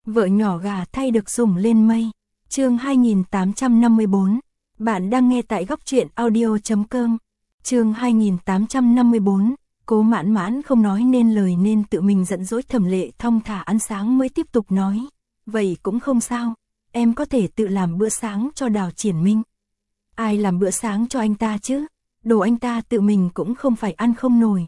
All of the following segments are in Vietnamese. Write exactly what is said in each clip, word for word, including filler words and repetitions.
Vợ nhỏ gà thay được sủng lên mây. Chương hai nghìn tám trăm năm mươi bốn. Bạn đang nghe tại góc truyện audio chấm com. Chương hai nghìn tám trăm năm mươi bốn. Cố Mãn Mãn không nói nên lời nên tự mình giận dỗi. Thẩm Lệ thong thả ăn sáng mới tiếp tục nói, vậy cũng không sao, em có thể tự làm bữa sáng cho Đào Triển Minh. Ai làm bữa sáng cho anh ta chứ, đồ anh ta tự mình cũng không phải ăn không nổi.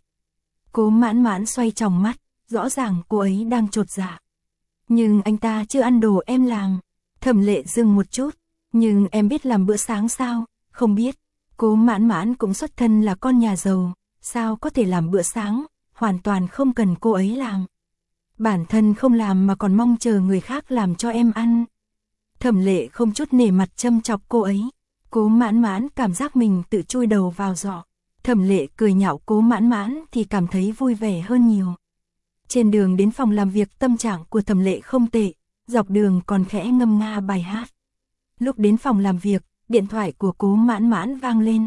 Cố Mãn Mãn xoay tròng mắt, rõ ràng cô ấy đang chột dạ. Nhưng anh ta chưa ăn đồ em làm. Thẩm Lệ dừng một chút, nhưng em biết làm bữa sáng sao? Không biết. Cố Mãn Mãn cũng xuất thân là con nhà giàu, sao có thể làm bữa sáng, hoàn toàn không cần cô ấy làm. Bản thân không làm mà còn mong chờ người khác làm cho em ăn. Thẩm Lệ không chút nể mặt châm chọc cô ấy. Cố Mãn Mãn cảm giác mình tự chui đầu vào giỏ. Thẩm Lệ cười nhạo Cố Mãn Mãn thì cảm thấy vui vẻ hơn nhiều. Trên đường đến phòng làm việc tâm trạng của Thẩm Lệ không tệ, dọc đường còn khẽ ngâm nga bài hát. Lúc đến phòng làm việc, điện thoại của Cố Mãn Mãn vang lên.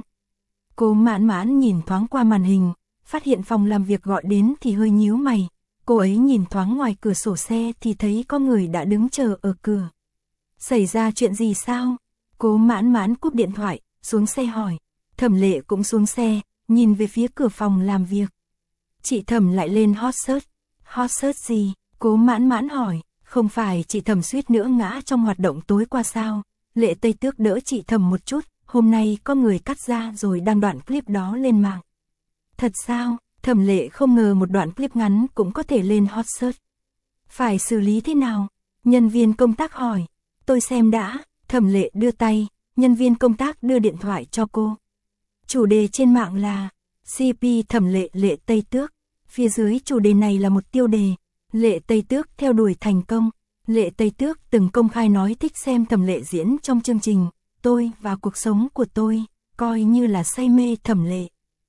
Cố Mãn Mãn nhìn thoáng qua màn hình, phát hiện phòng làm việc gọi đến thì hơi nhíu mày. Cô ấy nhìn thoáng ngoài cửa sổ xe thì thấy có người đã đứng chờ ở cửa. Xảy ra chuyện gì sao? Cố Mãn Mãn cúp điện thoại, xuống xe hỏi. Thẩm Lệ cũng xuống xe, nhìn về phía cửa phòng làm việc. Chị Thẩm lại lên hot search. Hot search gì? Cố Mãn Mãn hỏi. Không phải chị Thẩm suýt nữa ngã trong hoạt động tối qua sao? Lệ Tây Tước đỡ chị Thẩm một chút, hôm nay có người cắt ra rồi đăng đoạn clip đó lên mạng. Thật sao? Thẩm Lệ không ngờ một đoạn clip ngắn cũng có thể lên hot search. Phải xử lý thế nào? Nhân viên công tác hỏi. Tôi xem đã. Thẩm Lệ đưa tay, nhân viên công tác đưa điện thoại cho cô. Chủ đề trên mạng là xê pê Thẩm Lệ Lệ Tây Tước. Phía dưới chủ đề này là một tiêu đề. Lệ Tây Tước theo đuổi thành công. Lệ Tây Tước từng công khai nói thích xem Thẩm Lệ diễn trong chương trình Tôi và cuộc sống của tôi, coi như là say mê Thẩm Lệ.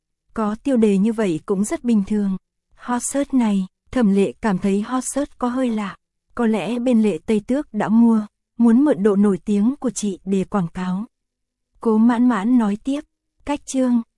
Có tiêu đề như vậy cũng rất bình thường. Hot search này, Thẩm Lệ cảm thấy hot search có hơi lạ. Có lẽ bên Lệ Tây Tước đã mua, muốn mượn độ nổi tiếng của chị để quảng cáo. Cố Mãn Mãn nói tiếp, cách chương,